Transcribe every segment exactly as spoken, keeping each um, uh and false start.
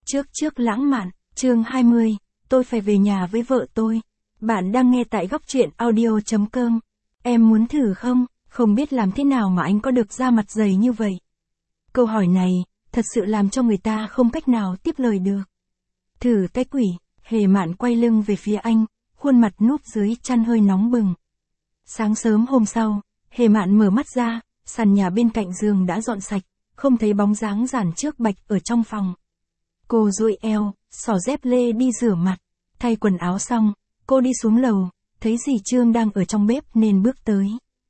Trước trước lãng mạn, chương hai mươi, tôi phải về nhà với vợ tôi. Bạn đang nghe tại góc truyện audio chấm com. Em muốn thử không? Không biết làm thế nào mà anh có được da mặt dày như vậy. Câu hỏi này, thật sự làm cho người ta không cách nào tiếp lời được. Thử cái quỷ, Hề Mạn quay lưng về phía anh, khuôn mặt núp dưới chăn hơi nóng bừng. Sáng sớm hôm sau, Hề Mạn mở mắt ra, sàn nhà bên cạnh giường đã dọn sạch, không thấy bóng dáng Giản Trước Bạch ở trong phòng. Cô duỗi eo, xỏ dép lê đi rửa mặt, thay quần áo xong, cô đi xuống lầu, thấy dì Trương đang ở trong bếp nên bước tới.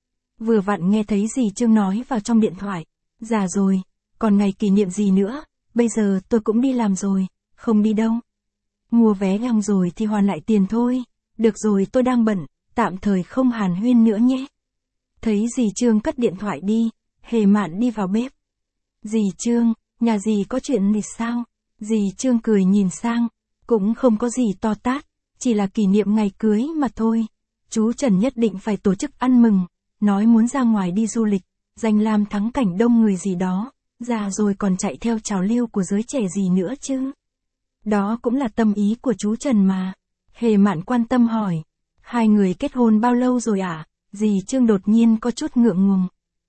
Vừa vặn nghe thấy dì Trương nói vào trong điện thoại, già rồi, còn ngày kỷ niệm gì nữa, bây giờ tôi cũng đi làm rồi, không đi đâu. Mua vé găng rồi thì hoàn lại tiền thôi, được rồi tôi đang bận, tạm thời không hàn huyên nữa nhé. Thấy dì Trương cất điện thoại đi, Hề Mạn đi vào bếp. Dì Trương, nhà dì có chuyện gì sao? Dì Trương cười nhìn sang, cũng không có gì to tát, chỉ là kỷ niệm ngày cưới mà thôi. Chú Trần nhất định phải tổ chức ăn mừng, nói muốn ra ngoài đi du lịch, giành làm thắng cảnh đông người gì đó, già rồi còn chạy theo trào lưu của giới trẻ gì nữa chứ. Đó cũng là tâm ý của chú Trần mà. Hề Mạn quan tâm hỏi, hai người kết hôn bao lâu rồi ạ? À? Dì Trương đột nhiên có chút ngượng ngùng.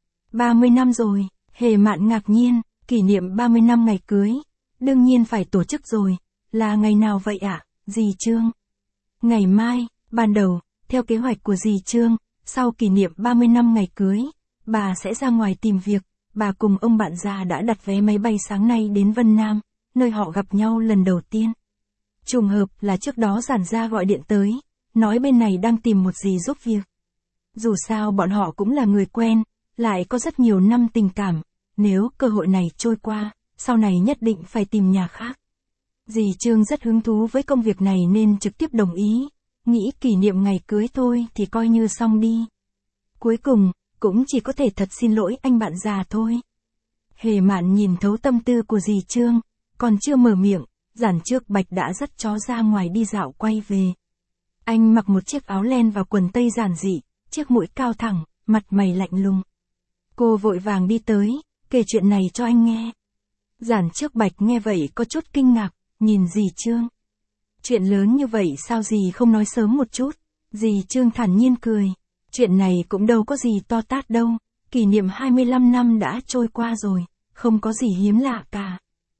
ba mươi năm rồi, Hề Mạn ngạc nhiên, kỷ niệm ba mươi năm ngày cưới. Đương nhiên phải tổ chức rồi, là ngày nào vậy ạ, à? Dì Trương? Ngày mai, ban đầu, theo kế hoạch của dì Trương, sau kỷ niệm ba mươi năm ngày cưới, bà sẽ ra ngoài tìm việc, bà cùng ông bạn già đã đặt vé máy bay sáng nay đến Vân Nam, nơi họ gặp nhau lần đầu tiên. Trùng hợp là trước đó Giản gia gọi điện tới, nói bên này đang tìm một dì giúp việc. Dù sao bọn họ cũng là người quen, lại có rất nhiều năm tình cảm, nếu cơ hội này trôi qua, sau này nhất định phải tìm nhà khác. Dì Trương rất hứng thú với công việc này nên trực tiếp đồng ý, nghĩ kỷ niệm ngày cưới thôi thì coi như xong đi. Cuối cùng, cũng chỉ có thể thật xin lỗi anh bạn già thôi. Hề Mạn nhìn thấu tâm tư của dì Trương, còn chưa mở miệng, Giản Trước Bạch đã dắt chó ra ngoài đi dạo quay về. Anh mặc một chiếc áo len và quần tây giản dị, chiếc mũi cao thẳng, mặt mày lạnh lùng. Cô vội vàng đi tới, kể chuyện này cho anh nghe. Giản Trước Bạch nghe vậy có chút kinh ngạc, nhìn dì Trương. Chuyện lớn như vậy sao dì không nói sớm một chút? Dì Trương thản nhiên cười. Chuyện này cũng đâu có gì to tát đâu, kỷ niệm hai mươi lăm năm đã trôi qua rồi, không có gì hiếm lạ cả.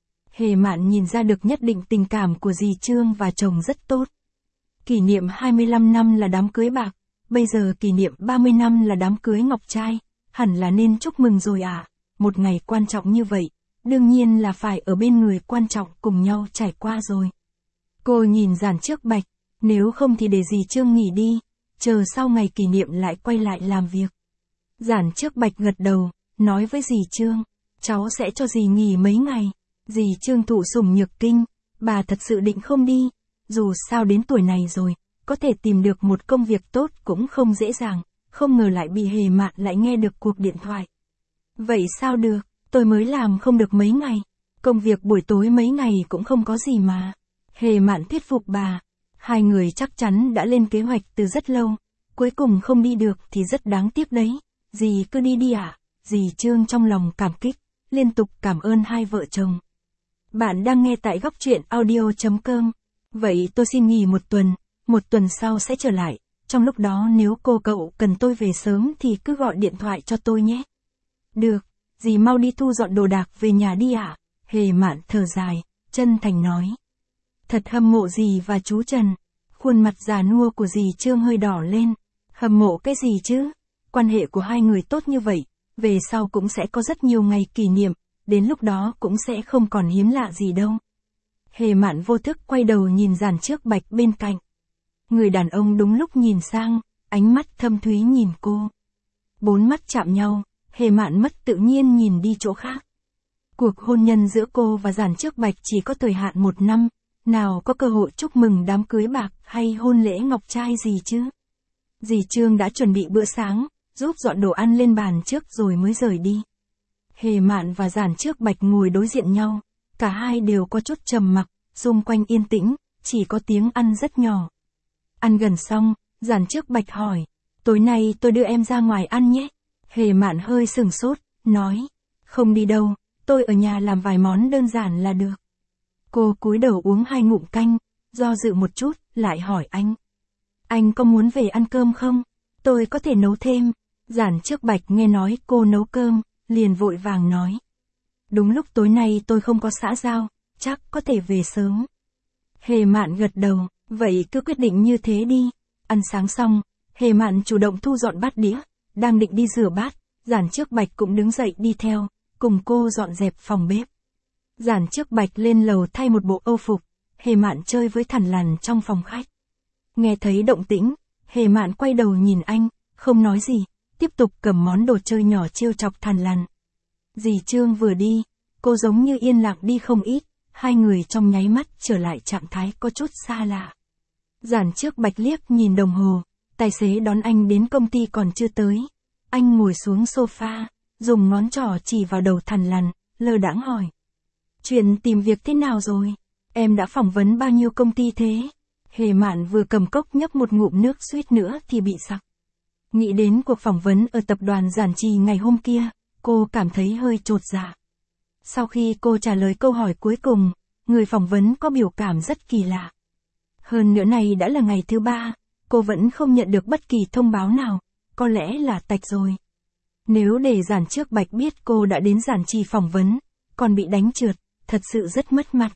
Hề Mạn nhìn ra được nhất định tình cảm của dì Trương và chồng rất tốt. Kỷ niệm hai mươi lăm năm là đám cưới bạc, bây giờ kỷ niệm ba mươi năm là đám cưới ngọc trai, hẳn là nên chúc mừng rồi à, một ngày quan trọng như vậy, đương nhiên là phải ở bên người quan trọng cùng nhau trải qua rồi. Cô nhìn Giản Trước Bạch, nếu không thì để dì Trương nghỉ đi, chờ sau ngày kỷ niệm lại quay lại làm việc. Giản Trước Bạch gật đầu, nói với dì Trương, cháu sẽ cho dì nghỉ mấy ngày. Dì Trương thụ sủng nhược kinh, bà thật sự định không đi, dù sao đến tuổi này rồi, có thể tìm được một công việc tốt cũng không dễ dàng, không ngờ lại bị Hề Mạn lại nghe được cuộc điện thoại. Vậy sao được, tôi mới làm không được mấy ngày, công việc buổi tối mấy ngày cũng không có gì mà. Hề Mạn thuyết phục bà, hai người chắc chắn đã lên kế hoạch từ rất lâu, cuối cùng không đi được thì rất đáng tiếc đấy, dì cứ đi đi ạ. À? Dì Trương trong lòng cảm kích, liên tục cảm ơn hai vợ chồng. Bạn đang nghe tại góc truyện audio chấm com. Vậy tôi xin nghỉ một tuần, một tuần sau sẽ trở lại, trong lúc đó nếu cô cậu cần tôi về sớm thì cứ gọi điện thoại cho tôi nhé. Được, dì mau đi thu dọn đồ đạc về nhà đi ạ. À? Hề Mạn thở dài, chân thành nói. Thật hâm mộ dì và chú Trần. Khuôn mặt già nua của dì Trương hơi đỏ lên. Hâm mộ cái gì chứ? Quan hệ của hai người tốt như vậy, về sau cũng sẽ có rất nhiều ngày kỷ niệm, đến lúc đó cũng sẽ không còn hiếm lạ gì đâu. Hề Mạn vô thức quay đầu nhìn Giản Trước Bạch bên cạnh. Người đàn ông đúng lúc nhìn sang, ánh mắt thâm thúy nhìn cô. Bốn mắt chạm nhau, Hề Mạn mất tự nhiên nhìn đi chỗ khác. Cuộc hôn nhân giữa cô và Giản Trước Bạch chỉ có thời hạn một năm, nào có cơ hội chúc mừng đám cưới bạc hay hôn lễ ngọc trai gì chứ. Dì Trương đã chuẩn bị bữa sáng, giúp dọn đồ ăn lên bàn trước rồi mới rời đi. Hề Mạn và Giản Trước Bạch ngồi đối diện nhau, cả hai đều có chút trầm mặc, xung quanh yên tĩnh, chỉ có tiếng ăn rất nhỏ. Ăn gần xong, Giản Trước Bạch hỏi, tối nay tôi đưa em ra ngoài ăn nhé. Hề Mạn hơi sừng sốt, nói, không đi đâu, tôi ở nhà làm vài món đơn giản là được. Cô cúi đầu uống hai ngụm canh, do dự một chút, lại hỏi anh. Anh có muốn về ăn cơm không? Tôi có thể nấu thêm. Giản Trước Bạch nghe nói cô nấu cơm, liền vội vàng nói. Đúng lúc tối nay tôi không có xã giao, chắc có thể về sớm. Hề Mạn gật đầu, vậy cứ quyết định như thế đi. Ăn sáng xong, Hề Mạn chủ động thu dọn bát đĩa, đang định đi rửa bát, Giản Trước Bạch cũng đứng dậy đi theo, cùng cô dọn dẹp phòng bếp. Giản Trước Bạch lên lầu thay một bộ âu phục, Hề Mạn chơi với Thằn Lằn trong phòng khách. Nghe thấy động tĩnh, Hề Mạn quay đầu nhìn anh, không nói gì, tiếp tục cầm món đồ chơi nhỏ trêu chọc Thằn Lằn. Dì Trương vừa đi, cô giống như yên lặng đi không ít, hai người trong nháy mắt trở lại trạng thái có chút xa lạ. Giản Trước Bạch liếc nhìn đồng hồ, tài xế đón anh đến công ty còn chưa tới. Anh ngồi xuống sofa, dùng ngón trỏ chỉ vào đầu Thằn Lằn, lơ đãng hỏi. Chuyện tìm việc thế nào rồi? Em đã phỏng vấn bao nhiêu công ty thế? Hề Mạn vừa cầm cốc nhấp một ngụm nước suýt nữa thì bị sặc. Nghĩ đến cuộc phỏng vấn ở tập đoàn Giản Trì ngày hôm kia, cô cảm thấy hơi chột dạ. Sau khi cô trả lời câu hỏi cuối cùng, người phỏng vấn có biểu cảm rất kỳ lạ. Hơn nữa này đã là ngày thứ ba, cô vẫn không nhận được bất kỳ thông báo nào, có lẽ là tạch rồi. Nếu để Giản Trước Bạch biết cô đã đến Giản Trì phỏng vấn, còn bị đánh trượt, thật sự rất mất mặt.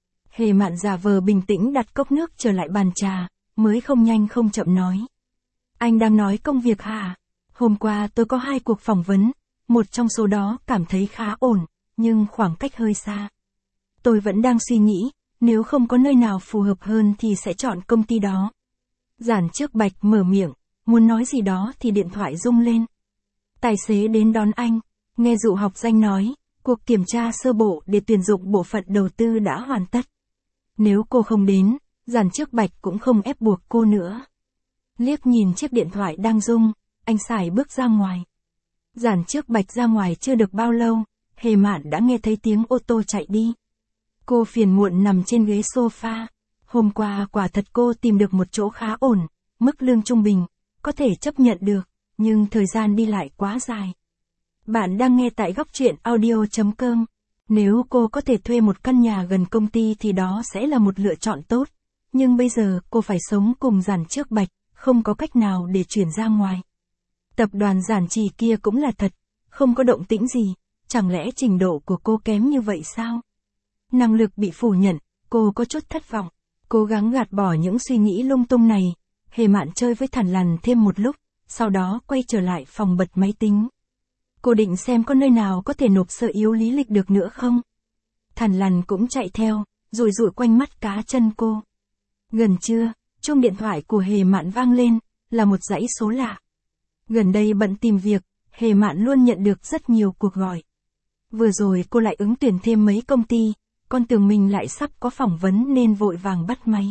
Hề Mạn giả vờ bình tĩnh đặt cốc nước trở lại bàn trà, mới không nhanh không chậm nói. Anh đang nói công việc hả? Hôm qua tôi có hai cuộc phỏng vấn, một trong số đó cảm thấy khá ổn, nhưng khoảng cách hơi xa. Tôi vẫn đang suy nghĩ, nếu không có nơi nào phù hợp hơn thì sẽ chọn công ty đó. Giản Trước Bạch mở miệng, muốn nói gì đó thì điện thoại rung lên. Tài xế đến đón anh, nghe dụ học danh nói, cuộc kiểm tra sơ bộ để tuyển dụng bộ phận đầu tư đã hoàn tất. Nếu cô không đến, Giản Trước Bạch cũng không ép buộc cô nữa. Liếc nhìn chiếc điện thoại đang rung, anh xài bước ra ngoài. Giản Trước Bạch ra ngoài chưa được bao lâu, Hề Mạn đã nghe thấy tiếng ô tô chạy đi. Cô phiền muộn nằm trên ghế sofa. Hôm qua quả thật cô tìm được một chỗ khá ổn, mức lương trung bình, có thể chấp nhận được, nhưng thời gian đi lại quá dài. Bạn đang nghe tại góc truyện audio chấm com. Nếu cô có thể thuê một căn nhà gần công ty thì đó sẽ là một lựa chọn tốt. Nhưng bây giờ cô phải sống cùng Giản Trước Bạch, không có cách nào để chuyển ra ngoài. Tập đoàn Giản Trì kia cũng là thật, không có động tĩnh gì, chẳng lẽ trình độ của cô kém như vậy sao? Năng lực bị phủ nhận, cô có chút thất vọng. Cố gắng gạt bỏ những suy nghĩ lung tung này, Hề Mạn chơi với Thằn Lằn thêm một lúc, sau đó quay trở lại phòng bật máy tính. Cô định xem có nơi nào có thể nộp sơ yếu lý lịch được nữa không? Thằn Lằn cũng chạy theo, rủi rủi quanh mắt cá chân cô. Gần trưa, chuông điện thoại của Hề Mạn vang lên, là một dãy số lạ. Gần đây bận tìm việc, Hề Mạn luôn nhận được rất nhiều cuộc gọi. Vừa rồi cô lại ứng tuyển thêm mấy công ty, con tưởng mình lại sắp có phỏng vấn nên vội vàng bắt máy.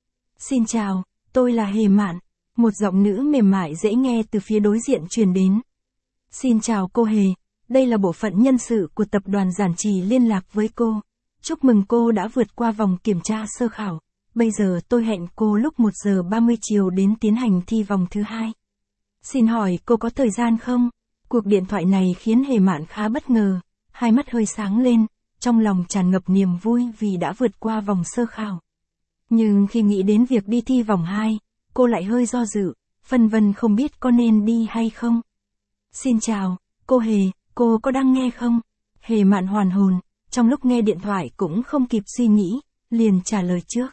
Xin chào, tôi là Hề Mạn, một giọng nữ mềm mại dễ nghe từ phía đối diện truyền đến. Xin chào cô Hề, đây là bộ phận nhân sự của tập đoàn Giản Trì liên lạc với cô. Chúc mừng cô đã vượt qua vòng kiểm tra sơ khảo. Bây giờ tôi hẹn cô lúc một giờ ba mươi chiều đến tiến hành thi vòng thứ hai. Xin hỏi cô có thời gian không? Cuộc điện thoại này khiến Hề Mạn khá bất ngờ, hai mắt hơi sáng lên, trong lòng tràn ngập niềm vui vì đã vượt qua vòng sơ khảo. Nhưng khi nghĩ đến việc đi thi vòng hai, cô lại hơi do dự, phân vân không biết có nên đi hay không. Xin chào, cô Hề, cô có đang nghe không? Hề Mạn hoàn hồn, trong lúc nghe điện thoại cũng không kịp suy nghĩ, liền trả lời trước.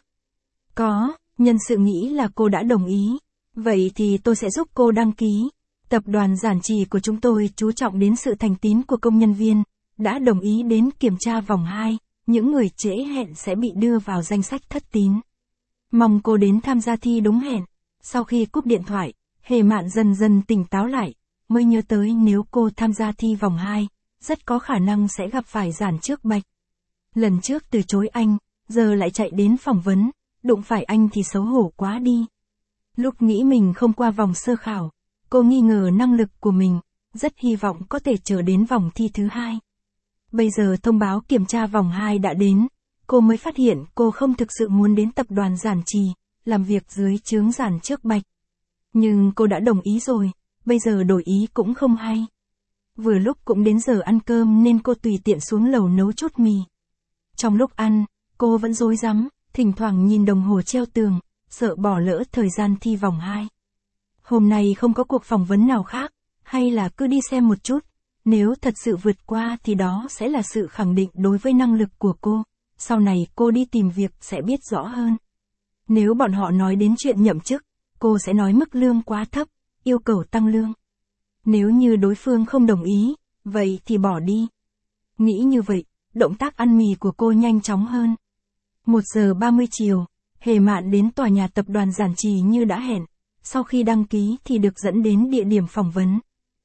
Có, nhân sự nghĩ là cô đã đồng ý. Vậy thì tôi sẽ giúp cô đăng ký. Tập đoàn Giản Trì của chúng tôi chú trọng đến sự thành tín của công nhân viên, đã đồng ý đến kiểm tra vòng hai, những người trễ hẹn sẽ bị đưa vào danh sách thất tín. Mong cô đến tham gia thi đúng hẹn. Sau khi cúp điện thoại, Hề Mạn dần dần tỉnh táo lại, mới nhớ tới nếu cô tham gia thi vòng hai, rất có khả năng sẽ gặp phải Giản Trước Bạch. Lần trước từ chối anh, giờ lại chạy đến phỏng vấn, đụng phải anh thì xấu hổ quá đi. Lúc nghĩ mình không qua vòng sơ khảo, cô nghi ngờ năng lực của mình, rất hy vọng có thể chờ đến vòng thi thứ hai. Bây giờ thông báo kiểm tra vòng hai đã đến, cô mới phát hiện cô không thực sự muốn đến tập đoàn Giản Trì, làm việc dưới trướng Giản Trước Bạch. Nhưng cô đã đồng ý rồi, bây giờ đổi ý cũng không hay. Vừa lúc cũng đến giờ ăn cơm nên cô tùy tiện xuống lầu nấu chút mì. Trong lúc ăn, cô vẫn rối rắm, thỉnh thoảng nhìn đồng hồ treo tường, sợ bỏ lỡ thời gian thi vòng hai. Hôm nay không có cuộc phỏng vấn nào khác, hay là cứ đi xem một chút, nếu thật sự vượt qua thì đó sẽ là sự khẳng định đối với năng lực của cô, sau này cô đi tìm việc sẽ biết rõ hơn. Nếu bọn họ nói đến chuyện nhậm chức, cô sẽ nói mức lương quá thấp, yêu cầu tăng lương. Nếu như đối phương không đồng ý, vậy thì bỏ đi. Nghĩ như vậy, động tác ăn mì của cô nhanh chóng hơn. một giờ ba mươi chiều, Hề Mạn đến tòa nhà tập đoàn Giản Trì như đã hẹn, sau khi đăng ký thì được dẫn đến địa điểm phỏng vấn.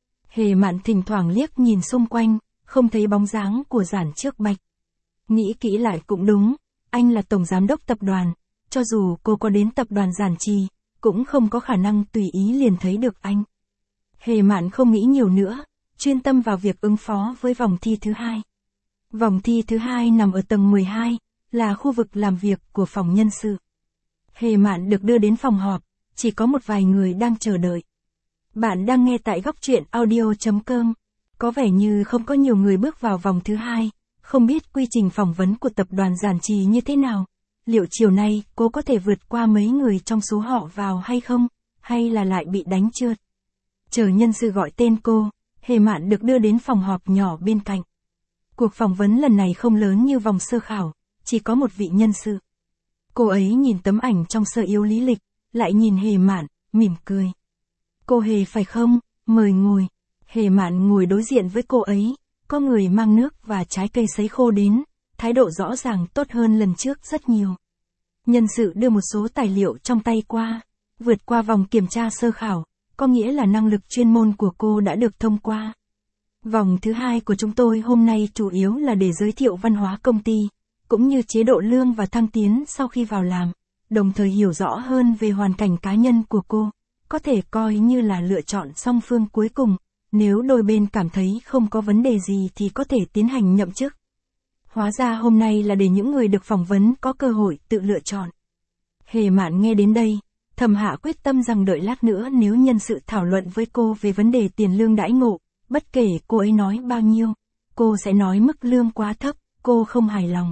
Hề Mạn thỉnh thoảng liếc nhìn xung quanh, không thấy bóng dáng của Giản Trước Bạch. Nghĩ kỹ lại cũng đúng, anh là tổng giám đốc tập đoàn, cho dù cô có đến tập đoàn Giản Trì, cũng không có khả năng tùy ý liền thấy được anh. Hề Mạn không nghĩ nhiều nữa, chuyên tâm vào việc ứng phó với vòng thi thứ hai. Vòng thi thứ hai nằm ở tầng mười hai, là khu vực làm việc của phòng nhân sự. Hề Mạn được đưa đến phòng họp, chỉ có một vài người đang chờ đợi. Bạn đang nghe tại góc truyện audio chấm com. Có vẻ như không có nhiều người bước vào vòng thứ hai, không biết quy trình phỏng vấn của tập đoàn Giản Trì như thế nào. Liệu chiều nay cô có thể vượt qua mấy người trong số họ vào hay không, hay là lại bị đánh trượt? Chờ nhân sự gọi tên cô, Hề Mạn được đưa đến phòng họp nhỏ bên cạnh. Cuộc phỏng vấn lần này không lớn như vòng sơ khảo, chỉ có một vị nhân sự. Cô ấy nhìn tấm ảnh trong sơ yếu lý lịch, lại nhìn Hề Mạn, mỉm cười. Cô Hề phải không, mời ngồi. Hề Mạn ngồi đối diện với cô ấy, có người mang nước và trái cây sấy khô đến, thái độ rõ ràng tốt hơn lần trước rất nhiều. Nhân sự đưa một số tài liệu trong tay qua, vượt qua vòng kiểm tra sơ khảo, có nghĩa là năng lực chuyên môn của cô đã được thông qua. Vòng thứ hai của chúng tôi hôm nay chủ yếu là để giới thiệu văn hóa công ty, cũng như chế độ lương và thăng tiến sau khi vào làm, đồng thời hiểu rõ hơn về hoàn cảnh cá nhân của cô, có thể coi như là lựa chọn song phương cuối cùng, nếu đôi bên cảm thấy không có vấn đề gì thì có thể tiến hành nhậm chức. Hóa ra hôm nay là để những người được phỏng vấn có cơ hội tự lựa chọn. Hề Mạn nghe đến đây, thầm hạ quyết tâm rằng đợi lát nữa nếu nhân sự thảo luận với cô về vấn đề tiền lương đãi ngộ, bất kể cô ấy nói bao nhiêu, cô sẽ nói mức lương quá thấp, cô không hài lòng.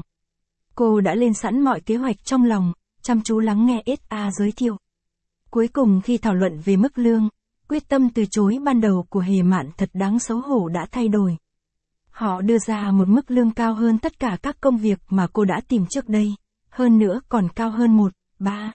Cô đã lên sẵn mọi kế hoạch trong lòng, chăm chú lắng nghe ét a giới thiệu. Cuối cùng khi thảo luận về mức lương, quyết tâm từ chối ban đầu của Hề Mạn thật đáng xấu hổ đã thay đổi. Họ đưa ra một mức lương cao hơn tất cả các công việc mà cô đã tìm trước đây, hơn nữa còn cao hơn một, ba.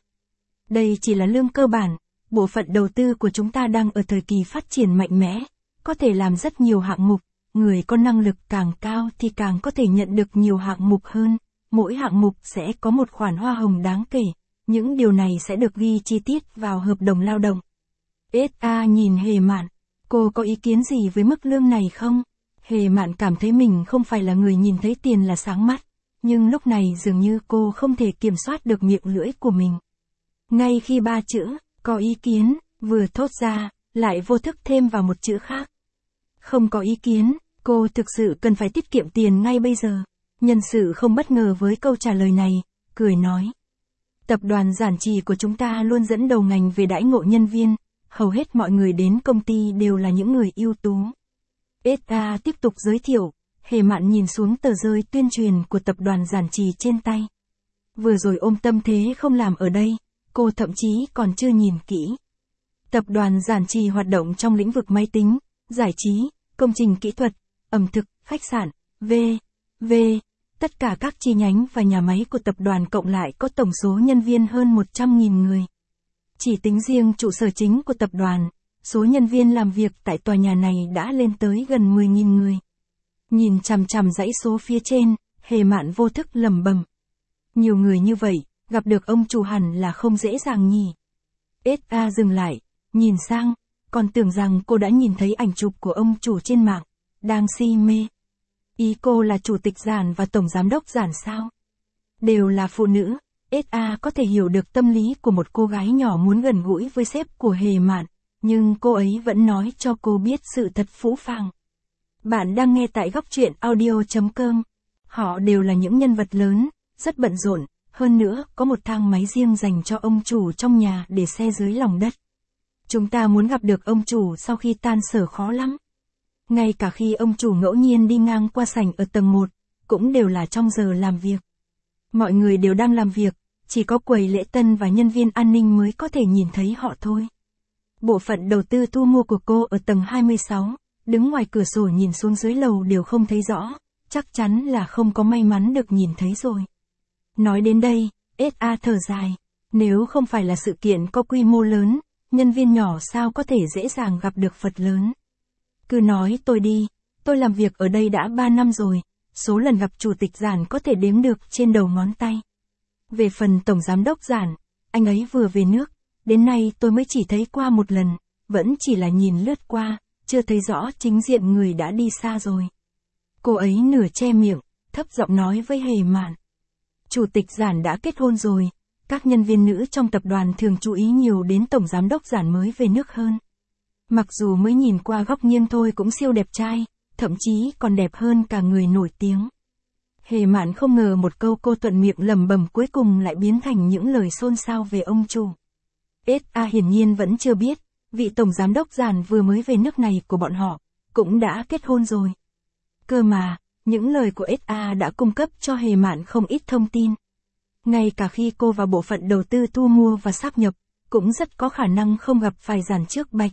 Đây chỉ là lương cơ bản, bộ phận đầu tư của chúng ta đang ở thời kỳ phát triển mạnh mẽ, có thể làm rất nhiều hạng mục, người có năng lực càng cao thì càng có thể nhận được nhiều hạng mục hơn, mỗi hạng mục sẽ có một khoản hoa hồng đáng kể, những điều này sẽ được ghi chi tiết vào hợp đồng lao động. ét a nhìn Hề Mạn, cô có ý kiến gì với mức lương này không? Hề Mạn cảm thấy mình không phải là người nhìn thấy tiền là sáng mắt, nhưng lúc này dường như cô không thể kiểm soát được miệng lưỡi của mình. Ngay khi ba chữ, có ý kiến, vừa thốt ra, lại vô thức thêm vào một chữ khác. Không có ý kiến, cô thực sự cần phải tiết kiệm tiền ngay bây giờ. Nhân sự không bất ngờ với câu trả lời này, cười nói. Tập đoàn Giản Trì của chúng ta luôn dẫn đầu ngành về đãi ngộ nhân viên, hầu hết mọi người đến công ty đều là những người ưu tú. ét a tiếp tục giới thiệu, Hề Mạn nhìn xuống tờ rơi tuyên truyền của tập đoàn Giản Trì trên tay. Vừa rồi ôm tâm thế không làm ở đây, cô thậm chí còn chưa nhìn kỹ. Tập đoàn Giản Trì hoạt động trong lĩnh vực máy tính, giải trí, công trình kỹ thuật, ẩm thực, khách sạn, vân vân Tất cả các chi nhánh và nhà máy của tập đoàn cộng lại có tổng số nhân viên hơn một trăm nghìn người. Chỉ tính riêng trụ sở chính của tập đoàn, số nhân viên làm việc tại tòa nhà này đã lên tới gần mười nghìn người. Nhìn chằm chằm dãy số phía trên, Hề Mạn vô thức lẩm bẩm. Nhiều người như vậy, gặp được ông chủ hẳn là không dễ dàng nhỉ. ét a dừng lại, nhìn sang, còn tưởng rằng cô đã nhìn thấy ảnh chụp của ông chủ trên mạng, đang si mê. Ý cô là chủ tịch Giản và tổng giám đốc Giản sao? Đều là phụ nữ, ét a có thể hiểu được tâm lý của một cô gái nhỏ muốn gần gũi với sếp của Hề Mạn, nhưng cô ấy vẫn nói cho cô biết sự thật phũ phàng. Bạn đang nghe tại góc truyện audio chấm com. Họ đều là những nhân vật lớn, rất bận rộn, hơn nữa có một thang máy riêng dành cho ông chủ trong nhà để xe dưới lòng đất. Chúng ta muốn gặp được ông chủ sau khi tan sở khó lắm. Ngay cả khi ông chủ ngẫu nhiên đi ngang qua sảnh ở tầng một, cũng đều là trong giờ làm việc. Mọi người đều đang làm việc, chỉ có quầy lễ tân và nhân viên an ninh mới có thể nhìn thấy họ thôi. Bộ phận đầu tư thu mua của cô ở tầng hai mươi sáu, đứng ngoài cửa sổ nhìn xuống dưới lầu đều không thấy rõ, chắc chắn là không có may mắn được nhìn thấy rồi. Nói đến đây, ét a thở dài, nếu không phải là sự kiện có quy mô lớn, nhân viên nhỏ sao có thể dễ dàng gặp được Phật lớn. Cứ nói tôi đi, tôi làm việc ở đây đã ba năm rồi, số lần gặp chủ tịch Giản có thể đếm được trên đầu ngón tay. Về phần tổng giám đốc Giản, anh ấy vừa về nước, đến nay tôi mới chỉ thấy qua một lần, vẫn chỉ là nhìn lướt qua, chưa thấy rõ chính diện người đã đi xa rồi. Cô ấy nửa che miệng, thấp giọng nói với Hề Mạn. Chủ tịch Giản đã kết hôn rồi, các nhân viên nữ trong tập đoàn thường chú ý nhiều đến tổng giám đốc Giản mới về nước hơn. Mặc dù mới nhìn qua góc nghiêng thôi cũng siêu đẹp trai, thậm chí còn đẹp hơn cả người nổi tiếng. Hề Mạn không ngờ một câu cô thuận miệng lẩm bẩm cuối cùng lại biến thành những lời xôn xao về ông chủ. ét a hiển nhiên vẫn chưa biết, vị tổng giám đốc Giản vừa mới về nước này của bọn họ, cũng đã kết hôn rồi. Cơ mà, những lời của ét a đã cung cấp cho Hề Mạn không ít thông tin. Ngay cả khi cô vào bộ phận đầu tư thu mua và sáp nhập, cũng rất có khả năng không gặp phải Giản Trước Bạch.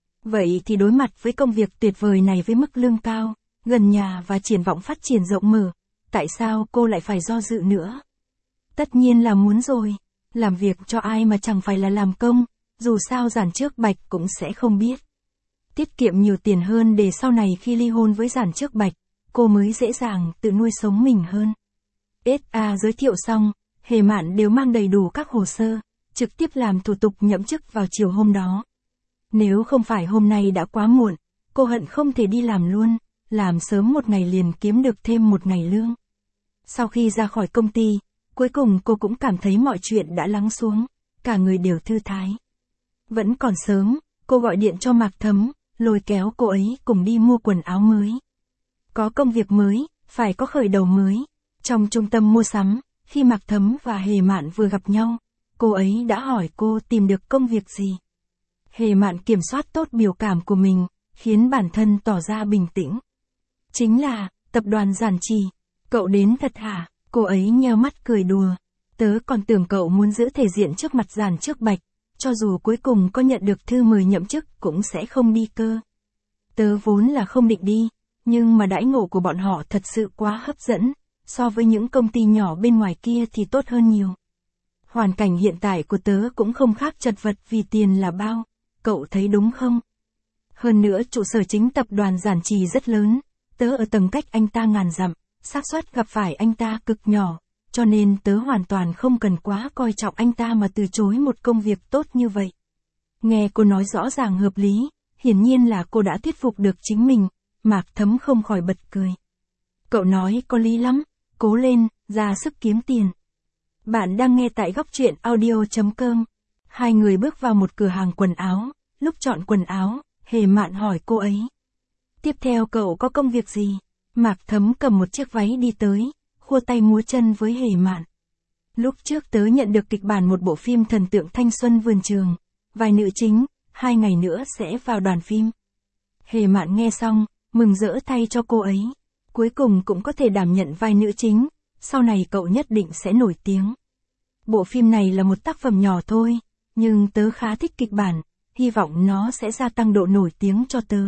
Vậy thì đối mặt với công việc tuyệt vời này với mức lương cao, gần nhà và triển vọng phát triển rộng mở, tại sao cô lại phải do dự nữa? Tất nhiên là muốn rồi, làm việc cho ai mà chẳng phải là làm công, dù sao Giản Trước Bạch cũng sẽ không biết. Tiết kiệm nhiều tiền hơn để sau này khi ly hôn với Giản Trước Bạch, cô mới dễ dàng tự nuôi sống mình hơn. ét a giới thiệu xong, Hề Mạn đều mang đầy đủ các hồ sơ, trực tiếp làm thủ tục nhậm chức vào chiều hôm đó. Nếu không phải hôm nay đã quá muộn, cô hận không thể đi làm luôn, làm sớm một ngày liền kiếm được thêm một ngày lương. Sau khi ra khỏi công ty, cuối cùng cô cũng cảm thấy mọi chuyện đã lắng xuống, cả người đều thư thái. Vẫn còn sớm, cô gọi điện cho Mạc Thấm, lôi kéo cô ấy cùng đi mua quần áo mới. Có công việc mới, phải có khởi đầu mới. Trong trung tâm mua sắm, khi Mạc Thấm và Hề Mạn vừa gặp nhau, cô ấy đã hỏi cô tìm được công việc gì. Hề Mạn kiểm soát tốt biểu cảm của mình, khiến bản thân tỏ ra bình tĩnh. Chính là, tập đoàn Giản Trì. Cậu đến thật hả? Cô ấy nheo mắt cười đùa. Tớ còn tưởng cậu muốn giữ thể diện trước mặt Giản Trước Bạch, cho dù cuối cùng có nhận được thư mời nhậm chức cũng sẽ không đi cơ. Tớ vốn là không định đi, nhưng mà đãi ngộ của bọn họ thật sự quá hấp dẫn, so với những công ty nhỏ bên ngoài kia thì tốt hơn nhiều. Hoàn cảnh hiện tại của tớ cũng không khác chật vật vì tiền là bao, cậu thấy đúng không? Hơn nữa trụ sở chính tập đoàn Giản Trì rất lớn, tớ ở tầng cách anh ta ngàn dặm, xác suất gặp phải anh ta cực nhỏ, cho nên tớ hoàn toàn không cần quá coi trọng anh ta mà từ chối một công việc tốt như vậy. Nghe cô nói rõ ràng hợp lý, hiển nhiên là cô đã thuyết phục được chính mình, Mạc Thấm không khỏi bật cười. Cậu nói có lý lắm, cố lên, ra sức kiếm tiền. Bạn đang nghe tại góc truyện audio chấm com. Hai người bước vào một cửa hàng quần áo, lúc chọn quần áo, Hề Mạn hỏi cô ấy. Tiếp theo cậu có công việc gì? Mạc Thấm cầm một chiếc váy đi tới, khua tay múa chân với Hề Mạn. Lúc trước tớ nhận được kịch bản một bộ phim thần tượng thanh xuân vườn trường, vai nữ chính, hai ngày nữa sẽ vào đoàn phim. Hề Mạn nghe xong, mừng rỡ thay cho cô ấy. Cuối cùng cũng có thể đảm nhận vai nữ chính, sau này cậu nhất định sẽ nổi tiếng. Bộ phim này là một tác phẩm nhỏ thôi, nhưng tớ khá thích kịch bản, hy vọng nó sẽ gia tăng độ nổi tiếng cho tớ.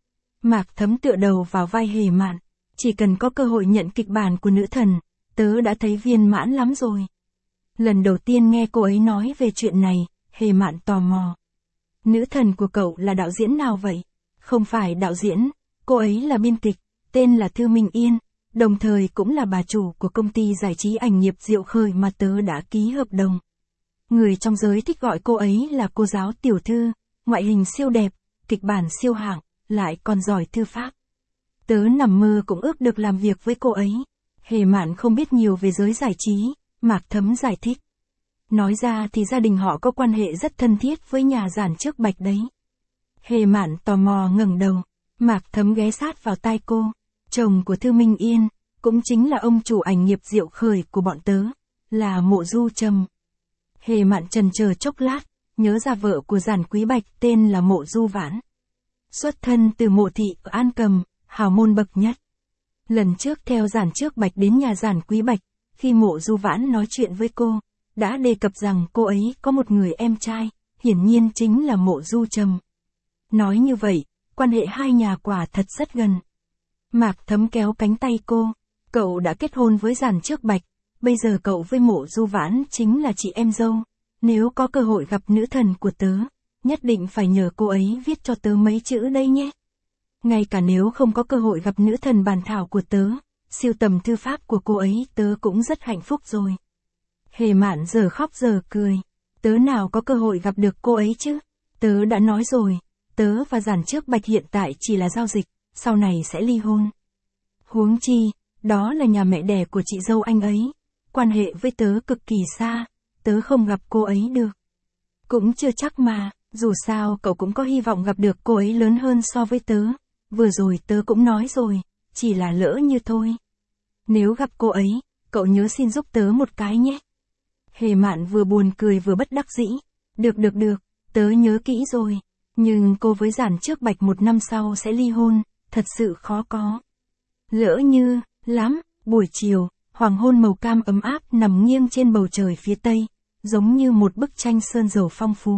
Mạc Thấm tựa đầu vào vai Hề Mạn, chỉ cần có cơ hội nhận kịch bản của nữ thần, tớ đã thấy viên mãn lắm rồi. Lần đầu tiên nghe cô ấy nói về chuyện này, Hề Mạn tò mò. Nữ thần của cậu là đạo diễn nào vậy? Không phải đạo diễn, cô ấy là biên kịch, tên là Thư Minh Yên, đồng thời cũng là bà chủ của công ty giải trí ảnh nghiệp Diệu Khởi mà tớ đã ký hợp đồng. Người trong giới thích gọi cô ấy là cô giáo tiểu thư, ngoại hình siêu đẹp, kịch bản siêu hạng, lại còn giỏi thư pháp. Tớ nằm mơ cũng ước được làm việc với cô ấy. Hề Mạn không biết nhiều về giới giải trí, Mạc Thấm giải thích. Nói ra thì gia đình họ có quan hệ rất thân thiết với nhà Giản Trước Bạch đấy. Hề Mạn tò mò ngẩng đầu, Mạc Thấm ghé sát vào tai cô. Chồng của Thư Minh Yên, cũng chính là ông chủ ảnh nghiệp Diệu Khởi của bọn tớ, là Mộ Du Trầm. Hề Mạn chần chờ chốc lát, nhớ ra vợ của Giản Quý Bạch tên là Mộ Du Vãn. Xuất thân từ Mộ thị ở An Cầm, hào môn bậc nhất. Lần trước theo Giản Trước Bạch đến nhà Giản Quý Bạch, khi Mộ Du Vãn nói chuyện với cô, đã đề cập rằng cô ấy có một người em trai, hiển nhiên chính là Mộ Du Trầm. Nói như vậy, quan hệ hai nhà quả thật rất gần. Mạc Thấm kéo cánh tay cô, cậu đã kết hôn với Giản Trước Bạch, bây giờ cậu với Mộ Du Vãn chính là chị em dâu, nếu có cơ hội gặp nữ thần của tớ, nhất định phải nhờ cô ấy viết cho tớ mấy chữ đây nhé. Ngay cả nếu không có cơ hội gặp nữ thần bản thảo của tớ, siêu tầm thư pháp của cô ấy tớ cũng rất hạnh phúc rồi. Hề Mạn giờ khóc giờ cười, tớ nào có cơ hội gặp được cô ấy chứ, tớ đã nói rồi, tớ và Giản Trước Bạch hiện tại chỉ là giao dịch, sau này sẽ ly hôn. Huống chi, đó là nhà mẹ đẻ của chị dâu anh ấy, quan hệ với tớ cực kỳ xa, tớ không gặp cô ấy được. Cũng chưa chắc mà, dù sao cậu cũng có hy vọng gặp được cô ấy lớn hơn so với tớ, vừa rồi tớ cũng nói rồi, chỉ là lỡ như thôi. Nếu gặp cô ấy, cậu nhớ xin giúp tớ một cái nhé. Hề Mạn vừa buồn cười vừa bất đắc dĩ, được được được, tớ nhớ kỹ rồi, nhưng cô với Giản Trước Bạch một năm sau sẽ ly hôn, thật sự khó có. Lỡ như, lắm, buổi chiều, hoàng hôn màu cam ấm áp nằm nghiêng trên bầu trời phía tây, giống như một bức tranh sơn dầu phong phú.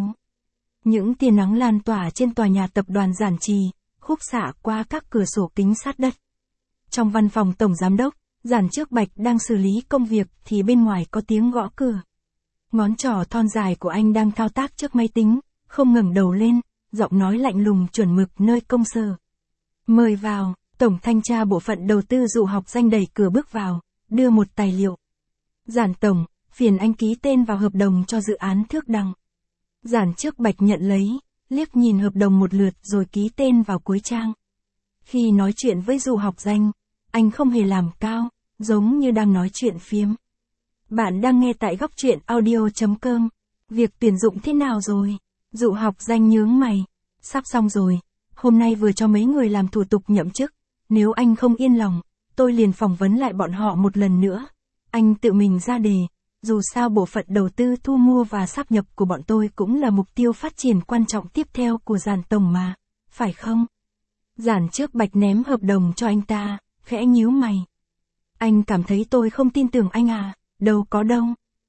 Những tia nắng lan tỏa trên tòa nhà tập đoàn Giản Trì, khúc xạ qua các cửa sổ kính sát đất. Trong văn phòng tổng giám đốc, Giản Trước Bạch đang xử lý công việc thì bên ngoài có tiếng gõ cửa. Ngón trỏ thon dài của anh đang thao tác trước máy tính, không ngẩng đầu lên, giọng nói lạnh lùng chuẩn mực nơi công sở. Mời vào, Tổng thanh tra bộ phận đầu tư Dụ Học Danh đẩy cửa bước vào, đưa một tài liệu. Giản Tổng, phiền anh ký tên vào hợp đồng cho dự án Thước Đằng. Giản Trước Bạch nhận lấy, liếc nhìn hợp đồng một lượt rồi ký tên vào cuối trang. Khi nói chuyện với Dụ Học Danh, anh không hề làm cao, giống như đang nói chuyện phiếm. Bạn đang nghe tại góc truyện audio chấm com. Việc tuyển dụng thế nào rồi? Dụ Học Danh nhướng mày. Sắp xong rồi, hôm nay vừa cho mấy người làm thủ tục nhậm chức. Nếu anh không yên lòng, tôi liền phỏng vấn lại bọn họ một lần nữa. Anh tự mình ra đề, dù sao bộ phận đầu tư thu mua và sáp nhập của bọn tôi cũng là mục tiêu phát triển quan trọng tiếp theo của Giản Tổng mà, phải không? Giản Trước Bạch ném hợp đồng cho anh ta, khẽ nhíu mày. Anh cảm thấy tôi không tin tưởng anh à, đâu có đâu.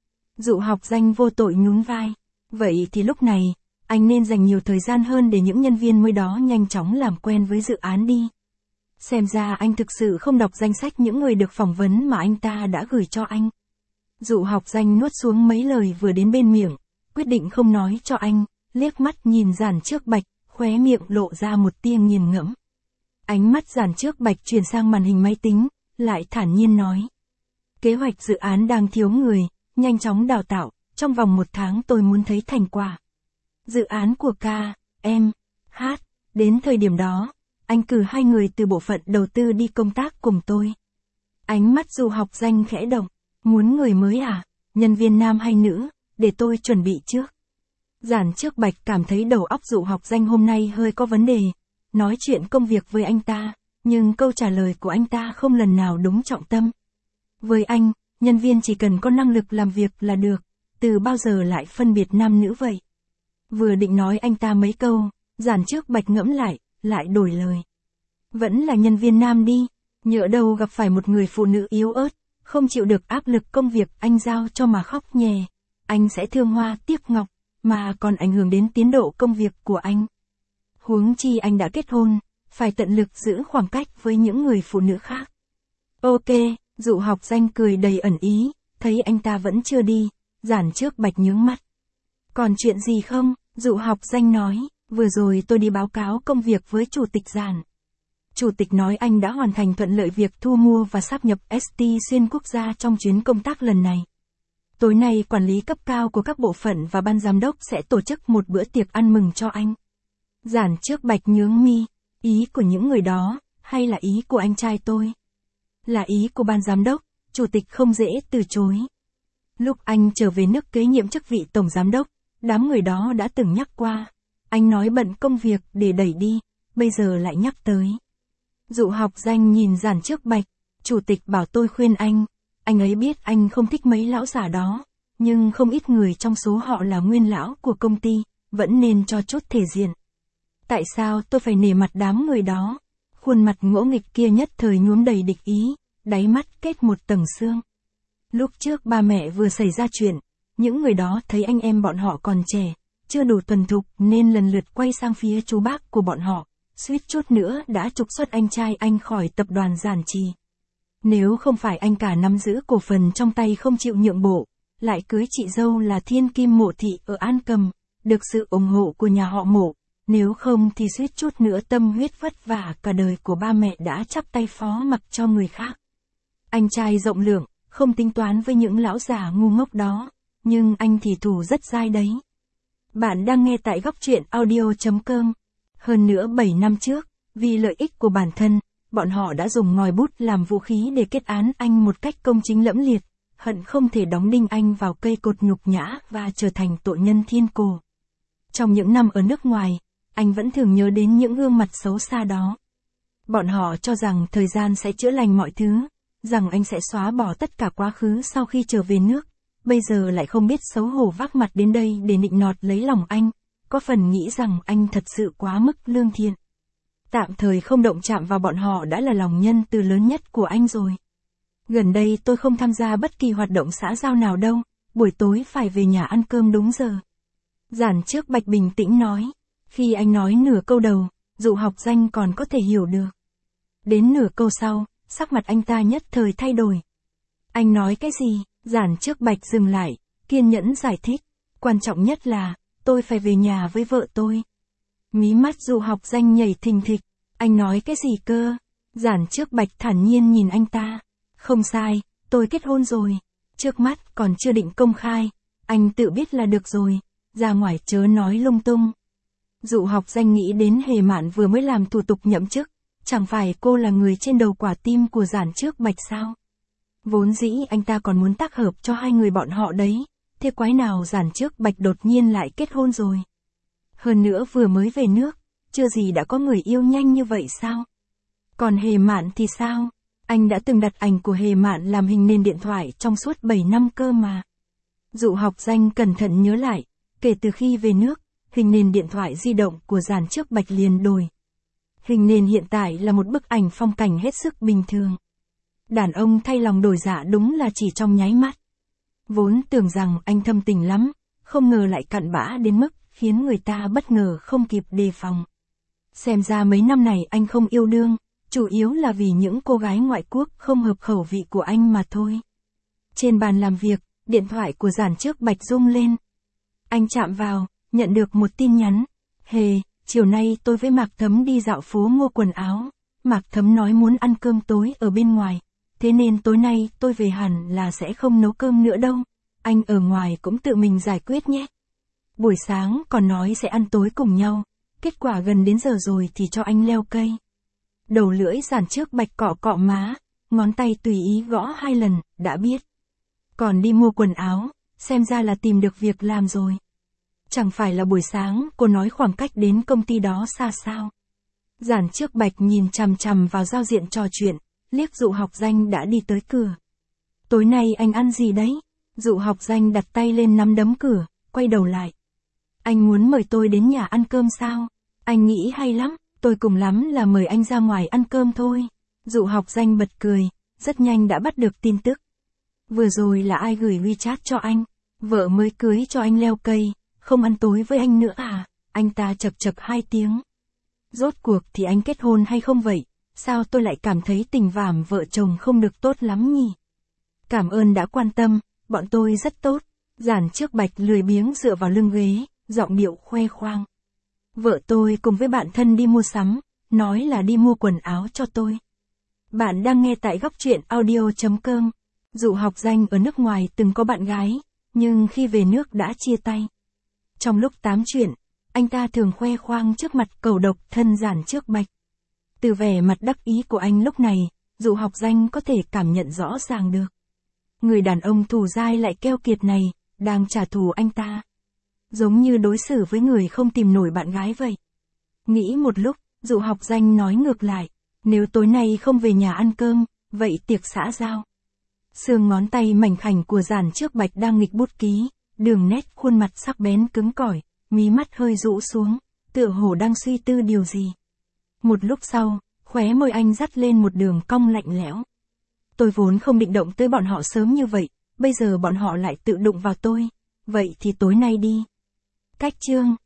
Dụ Học Danh vô tội nhún vai. Vậy thì lúc này, anh nên dành nhiều thời gian hơn để những nhân viên mới đó nhanh chóng làm quen với dự án đi. Xem ra anh thực sự không đọc danh sách những người được phỏng vấn mà anh ta đã gửi cho anh. Dụ Học Danh nuốt xuống mấy lời vừa đến bên miệng, quyết định không nói cho anh, liếc mắt nhìn Giản Trước Bạch, khóe miệng lộ ra một tia nghiền ngẫm. Ánh mắt Giản Trước Bạch chuyển sang màn hình máy tính, lại thản nhiên nói. Kế hoạch dự án đang thiếu người, nhanh chóng đào tạo, trong vòng một tháng tôi muốn thấy thành quả. Dự án của ca, em, hát, đến thời điểm đó, anh cử hai người từ bộ phận đầu tư đi công tác cùng tôi. Ánh mắt Dụ Học Danh khẽ động, muốn người mới à, nhân viên nam hay nữ, để tôi chuẩn bị trước. Giản Trước Bạch cảm thấy đầu óc Dụ Học Danh hôm nay hơi có vấn đề, nói chuyện công việc với anh ta, nhưng câu trả lời của anh ta không lần nào đúng trọng tâm. Với anh, nhân viên chỉ cần có năng lực làm việc là được, từ bao giờ lại phân biệt nam nữ vậy? Vừa định nói anh ta mấy câu, Giản Trước Bạch ngẫm lại, lại đổi lời. Vẫn là nhân viên nam đi, nhỡ đâu gặp phải một người phụ nữ yếu ớt, không chịu được áp lực công việc anh giao cho mà khóc nhè. Anh sẽ thương hoa tiếc ngọc, mà còn ảnh hưởng đến tiến độ công việc của anh. Huống chi anh đã kết hôn, phải tận lực giữ khoảng cách với những người phụ nữ khác. Ok, Dụ Học Danh cười đầy ẩn ý, thấy anh ta vẫn chưa đi, Giản Trước Bạch nhướng mắt. Còn chuyện gì không? Dụ Học Danh nói, vừa rồi tôi đi báo cáo công việc với Chủ tịch Giản. Chủ tịch nói anh đã hoàn thành thuận lợi việc thu mua và sáp nhập ét tê xuyên quốc gia trong chuyến công tác lần này. Tối nay quản lý cấp cao của các bộ phận và ban giám đốc sẽ tổ chức một bữa tiệc ăn mừng cho anh. Giản Trước Bạch nhướng mi, ý của những người đó, hay là ý của anh trai tôi? Là ý của ban giám đốc, chủ tịch không dễ từ chối. Lúc anh trở về nước kế nhiệm chức vị tổng giám đốc, đám người đó đã từng nhắc qua. Anh nói bận công việc để đẩy đi, bây giờ lại nhắc tới. Dụ Học Danh nhìn Giản Trước Bạch, chủ tịch bảo tôi khuyên anh, anh ấy biết anh không thích mấy lão giả đó, nhưng không ít người trong số họ là nguyên lão của công ty, vẫn nên cho chút thể diện. Tại sao tôi phải nể mặt đám người đó? Khuôn mặt ngỗ nghịch kia nhất thời nhuốm đầy địch ý, đáy mắt kết một tầng sương. Lúc trước ba mẹ vừa xảy ra chuyện, những người đó thấy anh em bọn họ còn trẻ, chưa đủ thuần thục nên lần lượt quay sang phía chú bác của bọn họ, suýt chút nữa đã trục xuất anh trai anh khỏi tập đoàn Giản Trì. Nếu không phải anh cả nắm giữ cổ phần trong tay không chịu nhượng bộ, lại cưới chị dâu là Thiên Kim Mộ Thị ở An Cầm, được sự ủng hộ của nhà họ Mộ, nếu không thì suýt chút nữa tâm huyết vất vả cả đời của ba mẹ đã chắp tay phó mặc cho người khác. Anh trai rộng lượng, không tính toán với những lão già ngu ngốc đó, nhưng anh thì thủ rất dai đấy. Bạn đang nghe tại góc truyện audio chấm com. Hơn nữa bảy năm trước, vì lợi ích của bản thân, bọn họ đã dùng ngòi bút làm vũ khí để kết án anh một cách công chính lẫm liệt, hận không thể đóng đinh anh vào cây cột nhục nhã và trở thành tội nhân thiên cổ. Trong những năm ở nước ngoài, anh vẫn thường nhớ đến những gương mặt xấu xa đó. Bọn họ cho rằng thời gian sẽ chữa lành mọi thứ, rằng anh sẽ xóa bỏ tất cả quá khứ sau khi trở về nước, bây giờ lại không biết xấu hổ vác mặt đến đây để nịnh nọt lấy lòng anh, có phần nghĩ rằng anh thật sự quá mức lương thiện. Tạm thời không động chạm vào bọn họ đã là lòng nhân từ lớn nhất của anh rồi. Gần đây tôi không tham gia bất kỳ hoạt động xã giao nào đâu, buổi tối phải về nhà ăn cơm đúng giờ. Giản Trước Bạch bình tĩnh nói. Khi anh nói nửa câu đầu, Dụ Học Danh còn có thể hiểu được. Đến nửa câu sau, sắc mặt anh ta nhất thời thay đổi. Anh nói cái gì? Giản Trước Bạch dừng lại, kiên nhẫn giải thích. Quan trọng nhất là, tôi phải về nhà với vợ tôi. Mí mắt Dụ Học Danh nhảy thình thịch. Anh nói cái gì cơ? Giản Trước Bạch thản nhiên nhìn anh ta. Không sai, tôi kết hôn rồi. Trước mắt còn chưa định công khai. Anh tự biết là được rồi. Ra ngoài chớ nói lung tung. Dụ Học Danh nghĩ đến Hề Mạn vừa mới làm thủ tục nhậm chức. Chẳng phải cô là người trên đầu quả tim của Giản Trước Bạch sao? Vốn dĩ anh ta còn muốn tác hợp cho hai người bọn họ đấy. Thế quái nào Giản Trước Bạch đột nhiên lại kết hôn rồi? Hơn nữa vừa mới về nước, chưa gì đã có người yêu nhanh như vậy sao? Còn Hề Mạn thì sao? Anh đã từng đặt ảnh của Hề Mạn làm hình nền điện thoại trong suốt bảy năm cơ mà. Dụ Học Danh cẩn thận nhớ lại, kể từ khi về nước, hình nền điện thoại di động của Giản Trước Bạch liền đổi. Hình nền hiện tại là một bức ảnh phong cảnh hết sức bình thường. Đàn ông thay lòng đổi dạ đúng là chỉ trong nháy mắt. Vốn tưởng rằng anh thâm tình lắm, không ngờ lại cặn bã đến mức khiến người ta bất ngờ không kịp đề phòng. Xem ra mấy năm này anh không yêu đương, chủ yếu là vì những cô gái ngoại quốc không hợp khẩu vị của anh mà thôi. Trên bàn làm việc, điện thoại của Giản Trước Bạch rung lên. Anh chạm vào, nhận được một tin nhắn. Hề, chiều nay tôi với Mạc Thấm đi dạo phố mua quần áo. Mạc Thấm nói muốn ăn cơm tối ở bên ngoài. Thế nên tối nay tôi về hẳn là sẽ không nấu cơm nữa đâu. Anh ở ngoài cũng tự mình giải quyết nhé. Buổi sáng còn nói sẽ ăn tối cùng nhau. Kết quả gần đến giờ rồi thì cho anh leo cây. Đầu lưỡi Giản Trước Bạch cọ cọ má, ngón tay tùy ý gõ hai lần, đã biết. Còn đi mua quần áo, xem ra là tìm được việc làm rồi. Chẳng phải là buổi sáng cô nói khoảng cách đến công ty đó xa sao? Giản Trước Bạch nhìn chằm chằm vào giao diện trò chuyện, liếc Dụ Học Danh đã đi tới cửa. Tối nay anh ăn gì đấy? Dụ Học Danh đặt tay lên nắm đấm cửa, quay đầu lại. Anh muốn mời tôi đến nhà ăn cơm sao? Anh nghĩ hay lắm, tôi cùng lắm là mời anh ra ngoài ăn cơm thôi. Dụ Học Danh bật cười, rất nhanh đã bắt được tin tức. Vừa rồi là ai gửi WeChat cho anh? Vợ mới cưới cho anh leo cây, không ăn tối với anh nữa à? Anh ta chật chật hai tiếng. Rốt cuộc thì anh kết hôn hay không vậy? Sao tôi lại cảm thấy tình cảm vợ chồng không được tốt lắm nhỉ? Cảm ơn đã quan tâm, bọn tôi rất tốt. Giản Trước Bạch lười biếng dựa vào lưng ghế, giọng điệu khoe khoang. Vợ tôi cùng với bạn thân đi mua sắm, nói là đi mua quần áo cho tôi. Bạn đang nghe tại góc truyện audio chấm com. Dụ Học Danh ở nước ngoài từng có bạn gái, nhưng khi về nước đã chia tay. Trong lúc tám chuyện, anh ta thường khoe khoang trước mặt cầu độc thân Giản Trước Bạch. Từ vẻ mặt đắc ý của anh lúc này, Dụ Học Danh có thể cảm nhận rõ ràng được. Người đàn ông thù dai lại keo kiệt này, đang trả thù anh ta. Giống như đối xử với người không tìm nổi bạn gái vậy. Nghĩ một lúc, Dụ Học Danh nói ngược lại. Nếu tối nay không về nhà ăn cơm, vậy tiệc xã giao. Xương ngón tay mảnh khảnh của Giản Trước Bạch đang nghịch bút ký, đường nét khuôn mặt sắc bén cứng cỏi, mí mắt hơi rũ xuống, tựa hồ đang suy tư điều gì. Một lúc sau, khóe môi anh dắt lên một đường cong lạnh lẽo. Tôi vốn không định động tới bọn họ sớm như vậy, bây giờ bọn họ lại tự đụng vào tôi. Vậy thì tối nay đi. Cách chương